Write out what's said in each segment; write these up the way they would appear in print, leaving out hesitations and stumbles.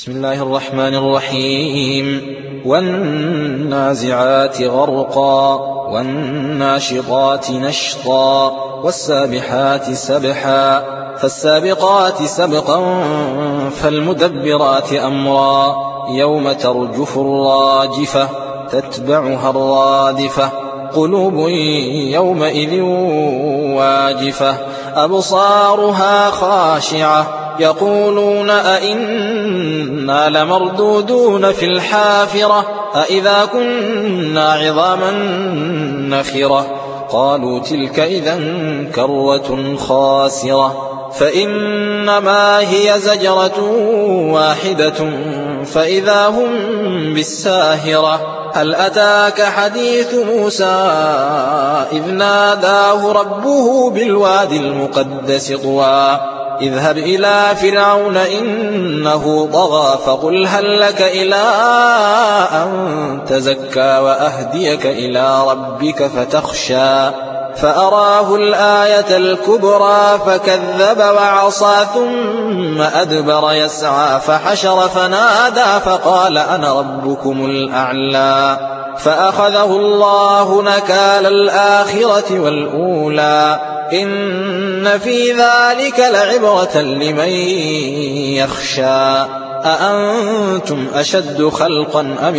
بسم الله الرحمن الرحيم والنازعات غرقا والناشطات نشطا والسابحات سبحا فالسابقات سبقا فالمدبرات أمرا يوم ترجف الراجفة تتبعها الرادفة قلوب يومئذ واجفة أبصارها خاشعة يقولون أئنا لمردودون في الحافرة أئذا كنا عظاما نخرة قالوا تلك إذا كرة خاسرة فإنما هي زجرة واحدة فإذا هم بالساهرة هل أتاك حديث موسى إذ ناداه ربه بالوادي المقدس طوى اذهب إلى فرعون إنه طغى فقل هل لك إلى أن تزكى وأهديك إلى ربك فتخشى فأراه الآية الكبرى فكذب وعصى ثم أدبر يسعى فحشر فنادى فقال أنا ربكم الأعلى فأخذه الله نكال الآخرة والأولى إن في ذلك لعبرة لمن يخشى أأنتم أشد خلقا أم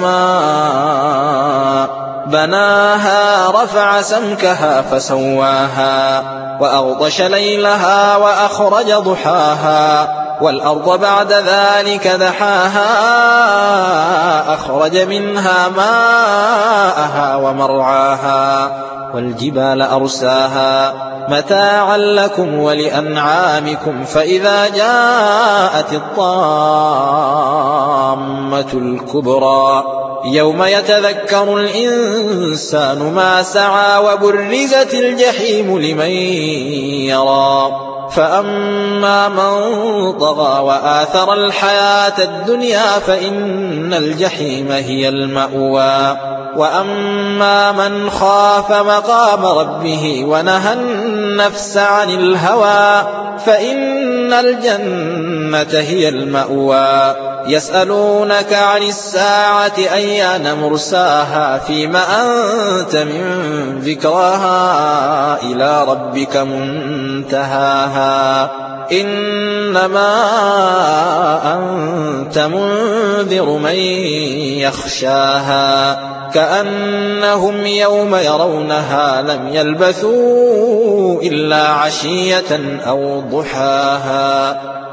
السماء بناها رفع سمكها فسواها وأغطش ليلها وأخرج ضحاها والأرض بعد ذلك دحاها أخرج منها ماءها ومرعاها والجبال أرساها متاعا لكم ولأنعامكم فإذا جاءت الطامة الكبرى يوم يتذكر الإنسان ما سعى وبرزت الجحيم لمن يرى فأما من طغى وآثر الحياة الدنيا فإن الجحيم هي المأوى وأما من خاف مقام ربه ونهى النفس عن الهوى فإن الجنة هي المأوى يسألونك عن الساعة أيان مرساها فيما أنت من ذكراها إلى ربك منتهاها إنما أنت منذر من يخشاها كأنهم يوم يرونها لم يلبثوا إلا عشية أو ضحاها